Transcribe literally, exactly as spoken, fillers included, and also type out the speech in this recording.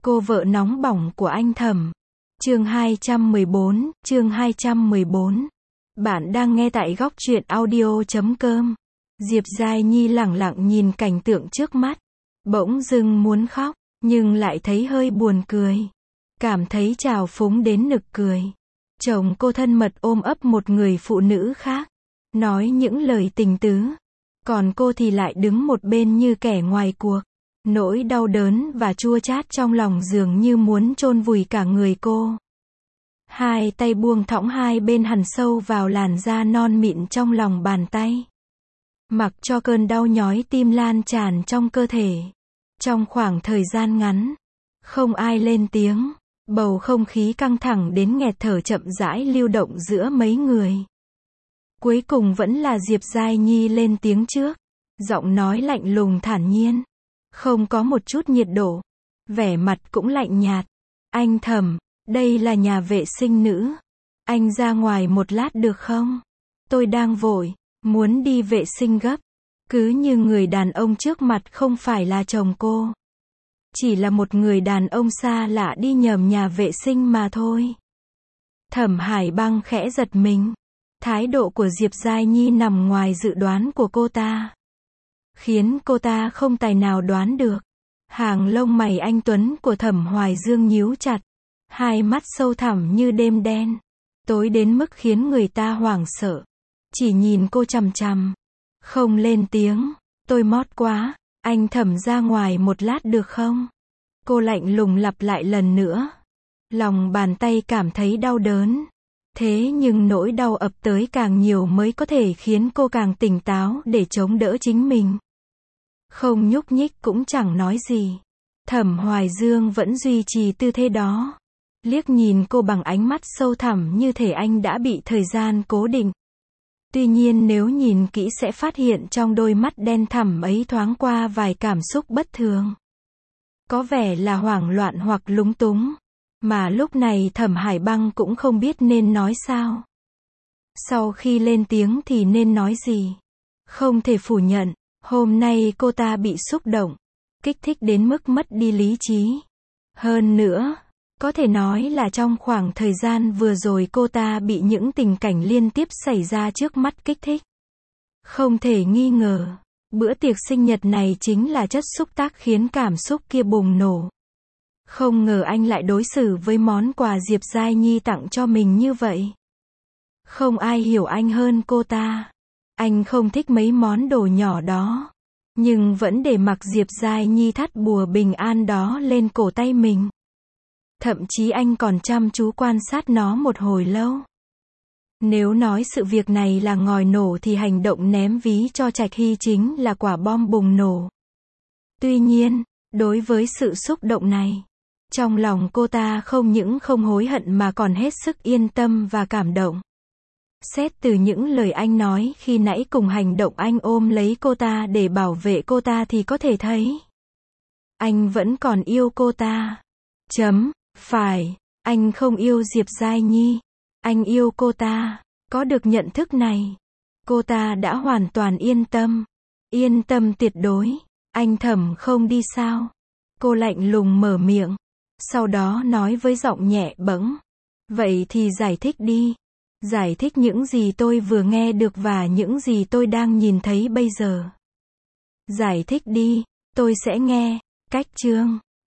Cô vợ nóng bỏng của anh Thẩm. Chương hai trăm mười bốn, chương hai trăm mười bốn. Bạn đang nghe tại góc truyện audio chấm com. Diệp Giai Nhi lẳng lặng nhìn cảnh tượng trước mắt. Bỗng dưng muốn khóc, nhưng lại thấy hơi buồn cười. Cảm thấy trào phúng đến nực cười. Chồng cô thân mật ôm ấp một người phụ nữ khác. Nói những lời tình tứ. Còn cô thì lại đứng một bên như kẻ ngoài cuộc. Nỗi đau đớn và chua chát trong lòng dường như muốn chôn vùi cả người cô. Hai tay buông thõng hai bên hằn sâu vào làn da non mịn trong lòng bàn tay. Mặc cho cơn đau nhói tim lan tràn trong cơ thể. Trong khoảng thời gian ngắn, không ai lên tiếng. Bầu không khí căng thẳng đến nghẹt thở chậm rãi lưu động giữa mấy người. Cuối cùng vẫn là Diệp Giai Nhi lên tiếng trước. Giọng nói lạnh lùng thản nhiên. Không có một chút nhiệt độ. Vẻ mặt cũng lạnh nhạt. Anh Thẩm, đây là nhà vệ sinh nữ. Anh ra ngoài một lát được không? Tôi đang vội, muốn đi vệ sinh gấp. Cứ như người đàn ông trước mặt không phải là chồng cô. Chỉ là một người đàn ông xa lạ đi nhầm nhà vệ sinh mà thôi. Thẩm Hải Băng khẽ giật mình. Thái độ của Diệp Giai Nhi nằm ngoài dự đoán của cô ta. Khiến cô ta không tài nào đoán được. Hàng lông mày anh tuấn của Thẩm Hoài Dương nhíu chặt. Hai mắt sâu thẳm như đêm đen. Tối đến mức khiến người ta hoảng sợ. Chỉ nhìn cô chằm chằm. Không lên tiếng. Tôi mót quá. Anh Thẩm ra ngoài một lát được không? Cô lạnh lùng lặp lại lần nữa. Lòng bàn tay cảm thấy đau đớn. Thế nhưng nỗi đau ập tới càng nhiều mới có thể khiến cô càng tỉnh táo để chống đỡ chính mình. Không nhúc nhích cũng chẳng nói gì. Thẩm Hoài Dương vẫn duy trì tư thế đó. Liếc nhìn cô bằng ánh mắt sâu thẳm như thể anh đã bị thời gian cố định. Tuy nhiên nếu nhìn kỹ sẽ phát hiện trong đôi mắt đen thẳm ấy thoáng qua vài cảm xúc bất thường. Có vẻ là hoảng loạn hoặc lúng túng. Mà lúc này Thẩm Hải Băng cũng không biết nên nói sao. Sau khi lên tiếng thì nên nói gì. Không thể phủ nhận, hôm nay cô ta bị xúc động, kích thích đến mức mất đi lý trí. Hơn nữa, có thể nói là trong khoảng thời gian vừa rồi cô ta bị những tình cảnh liên tiếp xảy ra trước mắt kích thích. Không thể nghi ngờ, bữa tiệc sinh nhật này chính là chất xúc tác khiến cảm xúc kia bùng nổ. Không ngờ anh lại đối xử với món quà Diệp Giai Nhi tặng cho mình như vậy. Không ai hiểu anh hơn cô ta. Anh không thích mấy món đồ nhỏ đó. Nhưng vẫn để mặc Diệp Giai Nhi thắt bùa bình an đó lên cổ tay mình. Thậm chí anh còn chăm chú quan sát nó một hồi lâu. Nếu nói sự việc này là ngòi nổ thì hành động ném ví cho Trạch Hy chính là quả bom bùng nổ. Tuy nhiên, đối với sự xúc động này, trong lòng cô ta không những không hối hận mà còn hết sức yên tâm và cảm động. Xét từ những lời anh nói khi nãy cùng hành động anh ôm lấy cô ta để bảo vệ cô ta thì có thể thấy anh vẫn còn yêu cô ta. Chấm, phải, anh không yêu Diệp Giai Nhi. Anh yêu cô ta. Có được nhận thức này, cô ta đã hoàn toàn yên tâm. Yên tâm tuyệt đối. Anh Thẩm không đi sao? Cô lạnh lùng mở miệng. Sau đó nói với giọng nhẹ bẫng. Vậy thì giải thích đi. Giải thích những gì tôi vừa nghe được và những gì tôi đang nhìn thấy bây giờ. Giải thích đi, tôi sẽ nghe. Cách chương